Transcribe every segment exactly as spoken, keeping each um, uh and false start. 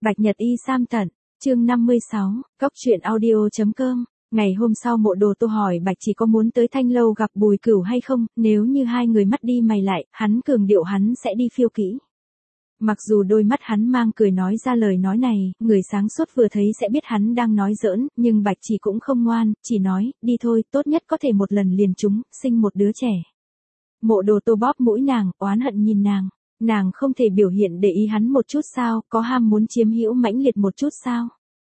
Bạch Nhật Y Sam Tận, chương năm mươi sáu, Cóc truyện audio.com. Ngày hôm sau Mộ Đồ Tô hỏi Bạch Chỉ có muốn tới Thanh Lâu gặp Bùi Cửu hay không, nếu như hai người mắt đi mày lại, hắn cường điệu hắn sẽ đi phiêu kỹ. Mặc dù đôi mắt hắn mang cười nói ra lời nói này, người sáng suốt vừa thấy sẽ biết hắn đang nói giỡn, nhưng Bạch Chỉ cũng không ngoan, chỉ nói, đi thôi, tốt nhất có thể một lần liền trúng, sinh một đứa trẻ. Mộ Đồ Tô bóp mũi nàng, oán hận nhìn nàng. Nàng không thể biểu hiện để ý hắn một chút sao, có ham muốn chiếm hữu mãnh liệt một chút sao.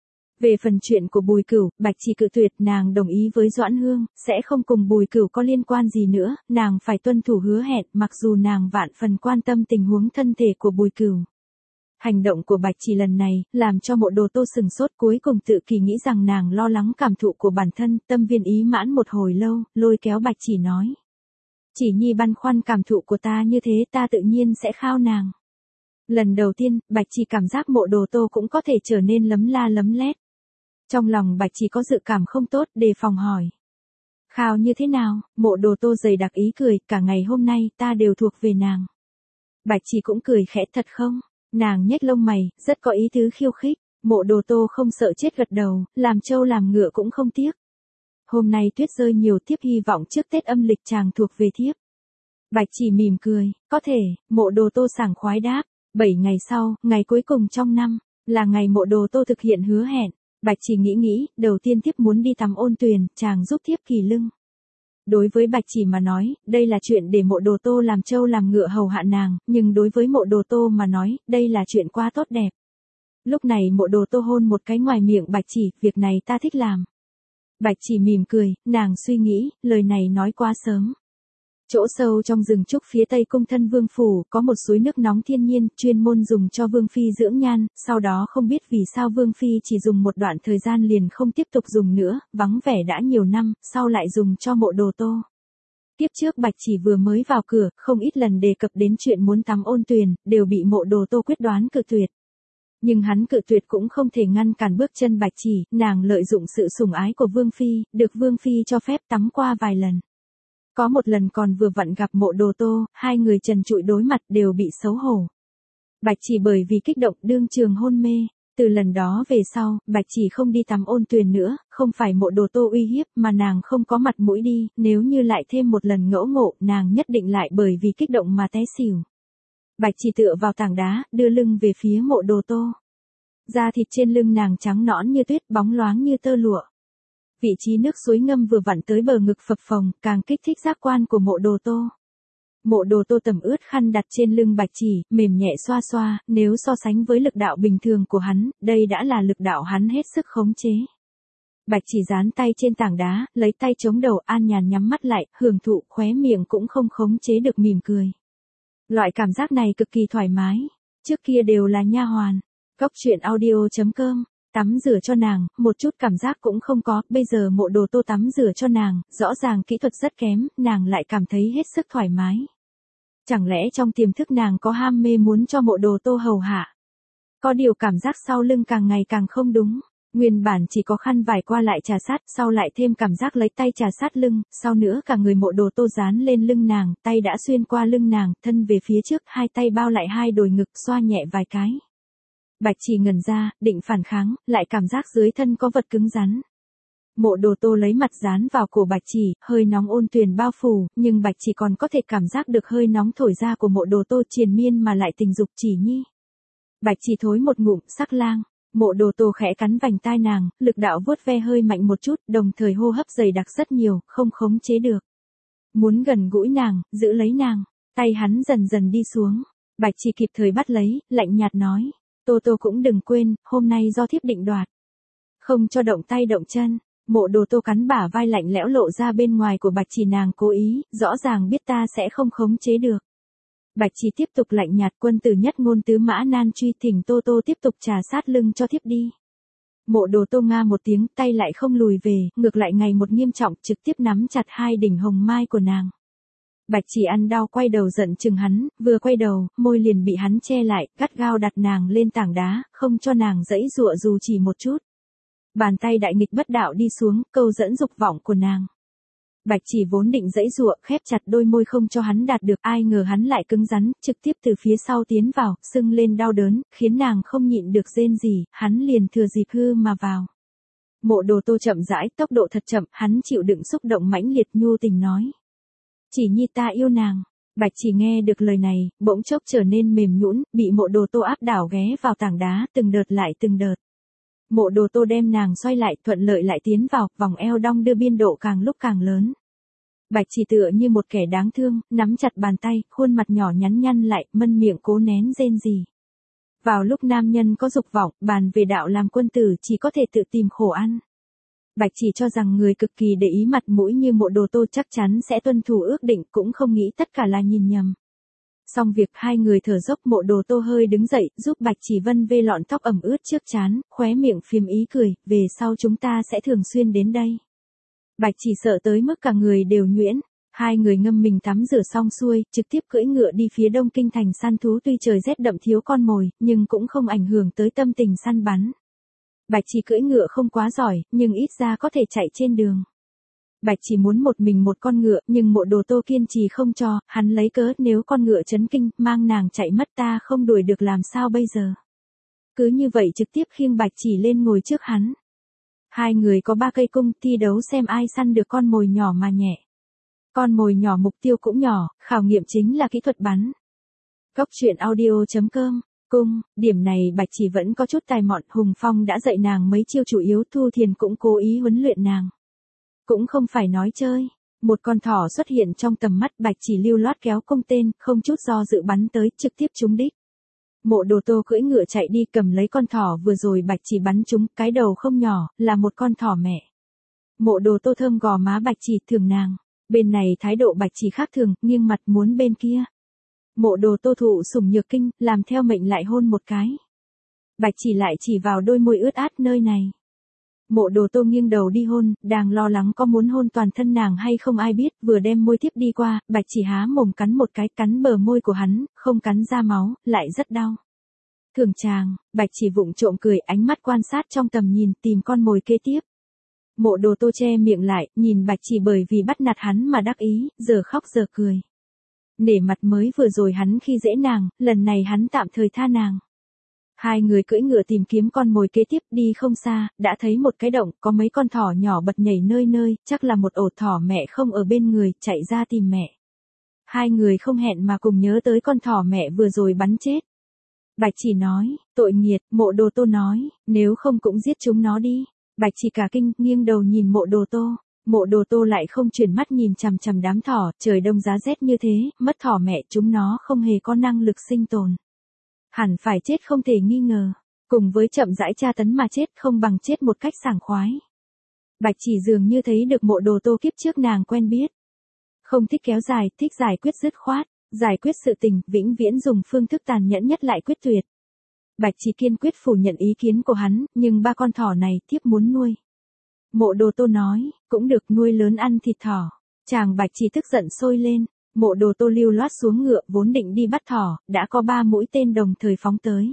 Về phần chuyện của Bùi Cửu, Bạch Chỉ cự tuyệt, nàng đồng ý với Doãn Hương, sẽ không cùng Bùi Cửu có liên quan gì nữa, nàng phải tuân thủ hứa hẹn, mặc dù nàng vạn phần quan tâm tình huống thân thể của Bùi Cửu. Hành động của Bạch Chỉ lần này, làm cho Mộ Đồ Tô sừng sốt, cuối cùng tự kỳ nghĩ rằng nàng lo lắng cảm thụ của bản thân, tâm viên ý mãn một hồi lâu, lôi kéo Bạch Chỉ nói. Chỉ Nhi băn khoăn cảm thụ của ta như thế, ta tự nhiên sẽ khao nàng. Lần đầu tiên, Bạch Chỉ cảm giác Mộ Đồ Tô cũng có thể trở nên lấm la lấm lét. Trong lòng Bạch Chỉ có dự cảm không tốt, đề phòng hỏi. Khao như thế nào? Mộ Đồ Tô dày đặc ý cười, cả ngày hôm nay ta đều thuộc về nàng. Bạch Chỉ cũng cười khẽ, thật không? Nàng nhếch lông mày, rất có ý tứ khiêu khích. Mộ Đồ Tô không sợ chết gật đầu, làm trâu làm ngựa cũng không tiếc. Hôm nay tuyết rơi nhiều, thiếp hy vọng trước Tết âm lịch chàng thuộc về thiếp. Bạch Chỉ mỉm cười, có thể. Mộ Đồ Tô sảng khoái đáp. Bảy ngày sau, ngày cuối cùng trong năm, là ngày Mộ Đồ Tô thực hiện hứa hẹn. Bạch Chỉ nghĩ nghĩ, đầu tiên thiếp muốn đi tắm ôn tuyền, chàng giúp thiếp kỳ lưng. Đối với Bạch Chỉ mà nói, đây là chuyện để Mộ Đồ Tô làm trâu làm ngựa hầu hạ nàng, nhưng đối với Mộ Đồ Tô mà nói, đây là chuyện quá tốt đẹp. Lúc này Mộ Đồ Tô hôn một cái ngoài miệng Bạch Chỉ, việc này ta thích làm. Bạch Chỉ mỉm cười, nàng suy nghĩ, lời này nói quá sớm. Chỗ sâu trong rừng trúc phía tây cung thân vương phủ, có một suối nước nóng thiên nhiên, chuyên môn dùng cho vương phi dưỡng nhan, sau đó không biết vì sao vương phi chỉ dùng một đoạn thời gian liền không tiếp tục dùng nữa, vắng vẻ đã nhiều năm, sau lại dùng cho Mộ Đồ Tô. Tiếp trước Bạch Chỉ vừa mới vào cửa, không ít lần đề cập đến chuyện muốn tắm ôn tuyền, đều bị Mộ Đồ Tô quyết đoán cự tuyệt. Nhưng hắn cự tuyệt cũng không thể ngăn cản bước chân Bạch Chỉ, nàng lợi dụng sự sủng ái của vương phi, được vương phi cho phép tắm qua vài lần. Có một lần còn vừa vặn gặp Mộ Đồ Tô, hai người trần trụi đối mặt đều bị xấu hổ. Bạch Chỉ bởi vì kích động đương trường hôn mê, từ lần đó về sau, Bạch Chỉ không đi tắm ôn tuyền nữa, không phải Mộ Đồ Tô uy hiếp mà nàng không có mặt mũi đi, nếu như lại thêm một lần ngẫu ngộ, nàng nhất định lại bởi vì kích động mà té xỉu. Bạch Chỉ tựa vào tảng đá, đưa lưng về phía Mộ Đồ Tô. Da thịt trên lưng nàng trắng nõn như tuyết, bóng loáng như tơ lụa. Vị trí nước suối ngâm vừa vặn tới bờ ngực phập phồng, càng kích thích giác quan của Mộ Đồ Tô. Mộ Đồ Tô tẩm ướt khăn đặt trên lưng Bạch Chỉ, mềm nhẹ xoa xoa, nếu so sánh với lực đạo bình thường của hắn, đây đã là lực đạo hắn hết sức khống chế. Bạch Chỉ dán tay trên tảng đá, lấy tay chống đầu, an nhàn nhắm mắt lại, hưởng thụ, khóe miệng cũng không khống chế được mỉm cười. Loại cảm giác này cực kỳ thoải mái, trước kia đều là nha hoàn. Cóc truyện audio.com. Tắm rửa cho nàng, một chút cảm giác cũng không có, bây giờ Mộ Đồ Tô tắm rửa cho nàng, rõ ràng kỹ thuật rất kém, nàng lại cảm thấy hết sức thoải mái. Chẳng lẽ trong tiềm thức nàng có ham mê muốn cho Mộ Đồ Tô hầu hạ? Có điều cảm giác sau lưng càng ngày càng không đúng, nguyên bản chỉ có khăn vải qua lại trà sát, sau lại thêm cảm giác lấy tay trà sát lưng, sau nữa cả người Mộ Đồ Tô dán lên lưng nàng, tay đã xuyên qua lưng nàng, thân về phía trước, hai tay bao lại hai đồi ngực, xoa nhẹ vài cái. Bạch Chỉ ngẩn ra, định phản kháng, lại cảm giác dưới thân có vật cứng rắn. Mộ Đồ Tô lấy mặt dán vào cổ Bạch Chỉ, hơi nóng ôn tuyền bao phủ, nhưng Bạch Chỉ còn có thể cảm giác được hơi nóng thổi ra của Mộ Đồ Tô triền miên mà lại tình dục Chỉ Nhi. Bạch Chỉ thối một ngụm, sắc lang. Mộ Đồ Tô khẽ cắn vành tai nàng, lực đạo vuốt ve hơi mạnh một chút, đồng thời hô hấp dày đặc rất nhiều, không khống chế được. Muốn gần gũi nàng, giữ lấy nàng, tay hắn dần dần đi xuống. Bạch Chỉ kịp thời bắt lấy, lạnh nhạt nói. Tô Tô cũng đừng quên, hôm nay do thiếp định đoạt. Không cho động tay động chân. Mộ Đồ Tô cắn bả vai lạnh lẽo lộ ra bên ngoài của Bạch Chỉ, nàng cố ý, rõ ràng biết ta sẽ không khống chế được. Bạch Chỉ tiếp tục lạnh nhạt, quân tử nhất ngôn tứ mã nan truy, thỉnh Tô Tô tiếp tục trà sát lưng cho thiếp đi. Mộ Đồ Tô nga một tiếng, tay lại không lùi về, ngược lại ngày một nghiêm trọng, trực tiếp nắm chặt hai đỉnh hồng mai của nàng. Bạch Chỉ ăn đau quay đầu giận chừng hắn, vừa quay đầu, môi liền bị hắn che lại, gắt gao đặt nàng lên tảng đá, không cho nàng giãy giụa dù chỉ một chút. Bàn tay đại nghịch bất đạo đi xuống, câu dẫn dục vọng của nàng. Bạch Chỉ vốn định giãy giụa, khép chặt đôi môi không cho hắn đạt được, ai ngờ hắn lại cứng rắn, trực tiếp từ phía sau tiến vào, sưng lên đau đớn, khiến nàng không nhịn được rên rỉ, hắn liền thừa dịp hư mà vào. Mộ Đồ Tô chậm rãi, tốc độ thật chậm, hắn chịu đựng xúc động mãnh liệt nhu tình nói. Chỉ Nhi ta yêu nàng. Bạch Chỉ nghe được lời này, bỗng chốc trở nên mềm nhũn, bị Mộ Đồ Tô áp đảo ghé vào tảng đá, từng đợt lại từng đợt. Mộ Đồ Tô đem nàng xoay lại, thuận lợi lại tiến vào, vòng eo đong đưa biên độ càng lúc càng lớn. Bạch Chỉ tựa như một kẻ đáng thương, nắm chặt bàn tay, khuôn mặt nhỏ nhắn nhăn lại, mân miệng cố nén rên rỉ. Vào lúc nam nhân có dục vọng, bàn về đạo làm quân tử chỉ có thể tự tìm khổ ăn. Bạch Chỉ cho rằng người cực kỳ để ý mặt mũi như Mộ Đồ Tô chắc chắn sẽ tuân thủ ước định, cũng không nghĩ tất cả là nhìn nhầm. Xong việc hai người thở dốc, Mộ Đồ Tô hơi đứng dậy, giúp Bạch Chỉ vân vê lọn tóc ẩm ướt trước trán, khóe miệng phím ý cười, về sau chúng ta sẽ thường xuyên đến đây. Bạch Chỉ sợ tới mức cả người đều nhuyễn. Hai người ngâm mình tắm rửa xong xuôi, trực tiếp cưỡi ngựa đi phía Đông Kinh thành săn thú, tuy trời rét đậm thiếu con mồi, nhưng cũng không ảnh hưởng tới tâm tình săn bắn. Bạch Chỉ cưỡi ngựa không quá giỏi, nhưng ít ra có thể chạy trên đường. Bạch Chỉ muốn một mình một con ngựa, nhưng Mộ Đồ Tô kiên trì không cho, hắn lấy cớ nếu con ngựa chấn kinh, mang nàng chạy mất ta không đuổi được làm sao bây giờ. Cứ như vậy trực tiếp khiêng Bạch Chỉ lên ngồi trước hắn. Hai người có ba cây cung, thi đấu xem ai săn được con mồi nhỏ mà nhẹ. Con mồi nhỏ mục tiêu cũng nhỏ, khảo nghiệm chính là kỹ thuật bắn. Góc truyện audio chấm com, cung, điểm này Bạch Chỉ vẫn có chút tài mọn, Hùng Phong đã dạy nàng mấy chiêu chủ yếu, Thu Thiền cũng cố ý huấn luyện nàng. Cũng không phải nói chơi, một con thỏ xuất hiện trong tầm mắt, Bạch Chỉ lưu loát kéo cung tên, không chút do dự bắn tới, trực tiếp trúng đích. Mộ Đồ Tô cưỡi ngựa chạy đi cầm lấy con thỏ vừa rồi Bạch Chỉ bắn trúng, cái đầu không nhỏ, là một con thỏ mẹ. Mộ Đồ Tô thơm gò má Bạch Chỉ, thường nàng. Bên này thái độ Bạch Chỉ khác thường, nghiêng mặt muốn bên kia. Mộ Đồ Tô thụ sủng nhược kinh, làm theo mệnh lại hôn một cái. Bạch Chỉ lại chỉ vào đôi môi ướt át nơi này. Mộ Đồ Tô nghiêng đầu đi hôn, đang lo lắng có muốn hôn toàn thân nàng hay không ai biết, vừa đem môi tiếp đi qua, Bạch Chỉ há mồm cắn một cái, cắn bờ môi của hắn, không cắn ra máu, lại rất đau. Thường chàng, Bạch Chỉ vụng trộm cười, ánh mắt quan sát trong tầm nhìn, tìm con mồi kế tiếp. Mộ Đồ Tô che miệng lại, nhìn Bạch Chỉ bởi vì bắt nạt hắn mà đắc ý, giờ khóc giờ cười. Nể mặt mới vừa rồi hắn khi dễ nàng, lần này hắn tạm thời tha nàng. Hai người cưỡi ngựa tìm kiếm con mồi kế tiếp, đi không xa, đã thấy một cái động, có mấy con thỏ nhỏ bật nhảy nơi nơi, chắc là một ổ thỏ mẹ không ở bên người, chạy ra tìm mẹ. Hai người không hẹn mà cùng nhớ tới con thỏ mẹ vừa rồi bắn chết. Bạch Chỉ nói, tội nghiệt, Mộ Đồ Tô nói, nếu không cũng giết chúng nó đi. Bạch Chỉ cả kinh, nghiêng đầu nhìn Mộ Đồ Tô. Mộ Đồ Tô lại không chuyển mắt nhìn chằm chằm đám thỏ, trời đông giá rét như thế, mất thỏ mẹ chúng nó không hề có năng lực sinh tồn. Hẳn phải chết không thể nghi ngờ, cùng với chậm rãi tra tấn mà chết không bằng chết một cách sảng khoái. Bạch Chỉ dường như thấy được Mộ Đồ Tô kiếp trước nàng quen biết. Không thích kéo dài, thích giải quyết dứt khoát, giải quyết sự tình, vĩnh viễn dùng phương thức tàn nhẫn nhất lại quyết tuyệt. Bạch Chỉ kiên quyết phủ nhận ý kiến của hắn, nhưng ba con thỏ này thiếp muốn nuôi. Mộ Đồ Tô nói, cũng được, nuôi lớn ăn thịt thỏ. Chàng Bạch Chỉ tức giận sôi lên. Mộ Đồ Tô lưu loát xuống ngựa, vốn định đi bắt thỏ, đã có ba mũi tên đồng thời phóng tới.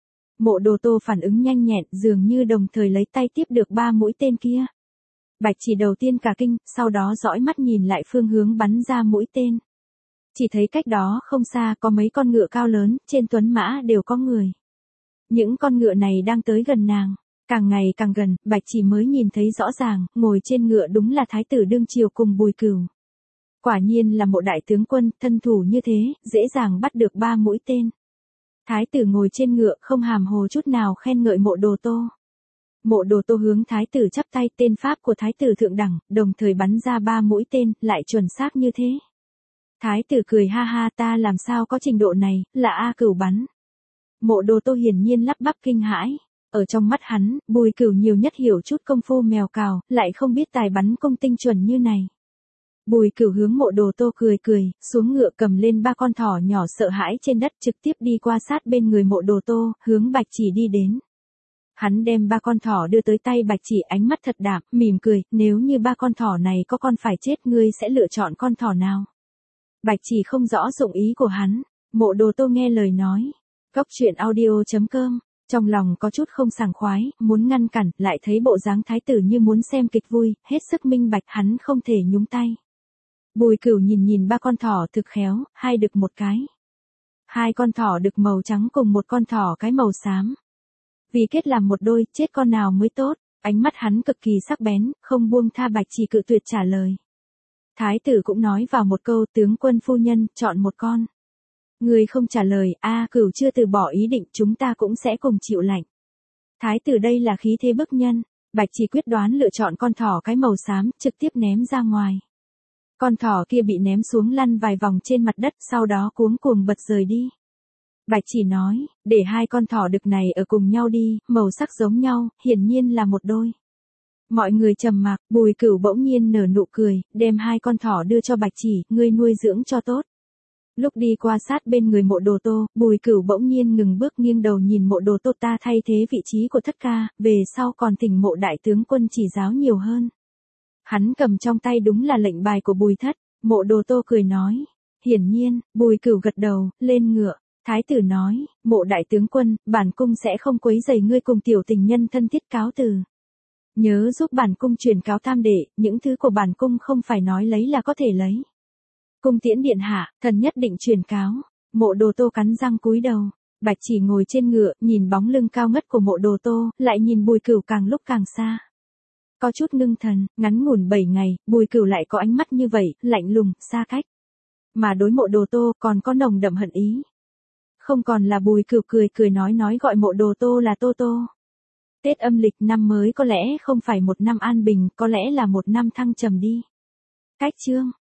Mộ Đồ Tô phản ứng nhanh nhẹn, dường như đồng thời lấy tay tiếp được ba mũi tên kia. Bạch Chỉ đầu tiên cả kinh, sau đó dõi mắt nhìn lại phương hướng bắn ra mũi tên. Chỉ thấy cách đó không xa có mấy con ngựa cao lớn, trên tuấn mã đều có người. Những con ngựa này đang tới gần nàng. Càng ngày càng gần, Bạch Chỉ mới nhìn thấy rõ ràng, ngồi trên ngựa đúng là thái tử đương triều cùng Bùi Cửu. Quả nhiên là một đại tướng quân, thân thủ như thế, dễ dàng bắt được ba mũi tên. Thái tử ngồi trên ngựa, không hàm hồ chút nào khen ngợi Mộ Đồ Tô. Mộ Đồ Tô hướng thái tử chắp tay, tên pháp của thái tử thượng đẳng, đồng thời bắn ra ba mũi tên, lại chuẩn xác như thế. Thái tử cười ha ha, ta làm sao có trình độ này, là A Cửu bắn. Mộ Đồ Tô hiển nhiên lắp bắp kinh hãi. Ở trong mắt hắn, Bùi Cửu nhiều nhất hiểu chút công phu mèo cào, lại không biết tài bắn công tinh chuẩn như này. Bùi Cửu hướng Mộ Đồ Tô cười cười, xuống ngựa cầm lên ba con thỏ nhỏ sợ hãi trên đất, trực tiếp đi qua sát bên người Mộ Đồ Tô, hướng Bạch Chỉ đi đến. Hắn đem ba con thỏ đưa tới tay Bạch Chỉ, ánh mắt thật đạm, mỉm cười, nếu như ba con thỏ này có con phải chết, ngươi sẽ lựa chọn con thỏ nào? Bạch Chỉ không rõ dụng ý của hắn. Mộ Đồ Tô nghe lời nói. Góc truyện audio chấm com Trong lòng có chút không sảng khoái, muốn ngăn cản, lại thấy bộ dáng thái tử như muốn xem kịch vui, hết sức minh bạch hắn không thể nhúng tay. Bùi Cửu nhìn nhìn ba con thỏ thực khéo, hai đực một cái. Hai con thỏ đực màu trắng cùng một con thỏ cái màu xám. Vì kết làm một đôi, chết con nào mới tốt, ánh mắt hắn cực kỳ sắc bén, không buông tha Bạch Chỉ cự tuyệt trả lời. Thái tử cũng nói vào một câu, tướng quân phu nhân, chọn một con. Người không trả lời, a Cửu chưa từ bỏ ý định, chúng ta cũng sẽ cùng chịu lạnh. Thái tử đây là khí thế bức nhân, Bạch Chỉ quyết đoán lựa chọn con thỏ cái màu xám, trực tiếp ném ra ngoài. Con thỏ kia bị ném xuống lăn vài vòng trên mặt đất, sau đó cuống cuồng bật rời đi. Bạch Chỉ nói, để hai con thỏ đực này ở cùng nhau đi, màu sắc giống nhau, hiển nhiên là một đôi. Mọi người trầm mặc, Bùi Cửu bỗng nhiên nở nụ cười, đem hai con thỏ đưa cho Bạch Chỉ, ngươi nuôi dưỡng cho tốt. Lúc đi qua sát bên người Mộ Đồ Tô, Bùi Cửu bỗng nhiên ngừng bước nghiêng đầu nhìn Mộ Đồ Tô, ta thay thế vị trí của thất ca, về sau còn thỉnh Mộ đại tướng quân chỉ giáo nhiều hơn. Hắn cầm trong tay đúng là lệnh bài của Bùi thất, Mộ Đồ Tô cười nói. Hiển nhiên, Bùi Cửu gật đầu, lên ngựa. Thái tử nói, Mộ đại tướng quân, bản cung sẽ không quấy rầy ngươi cùng tiểu tình nhân thân thiết, cáo từ. Nhớ giúp bản cung truyền cáo tam đệ, những thứ của bản cung không phải nói lấy là có thể lấy. Cung tiễn điện hạ, thần nhất định truyền cáo. Mộ Đồ Tô cắn răng cúi đầu. Bạch Chỉ ngồi trên ngựa, nhìn bóng lưng cao ngất của Mộ Đồ Tô, lại nhìn Bùi Cửu càng lúc càng xa. Có chút ngưng thần, ngắn ngủn bảy ngày, Bùi Cửu lại có ánh mắt như vậy, lạnh lùng, xa cách. Mà đối Mộ Đồ Tô còn có nồng đậm hận ý. Không còn là Bùi Cửu cười cười nói nói gọi Mộ Đồ Tô là Tô Tô. Tết âm lịch năm mới có lẽ không phải một năm an bình, có lẽ là một năm thăng trầm đi. Cách chương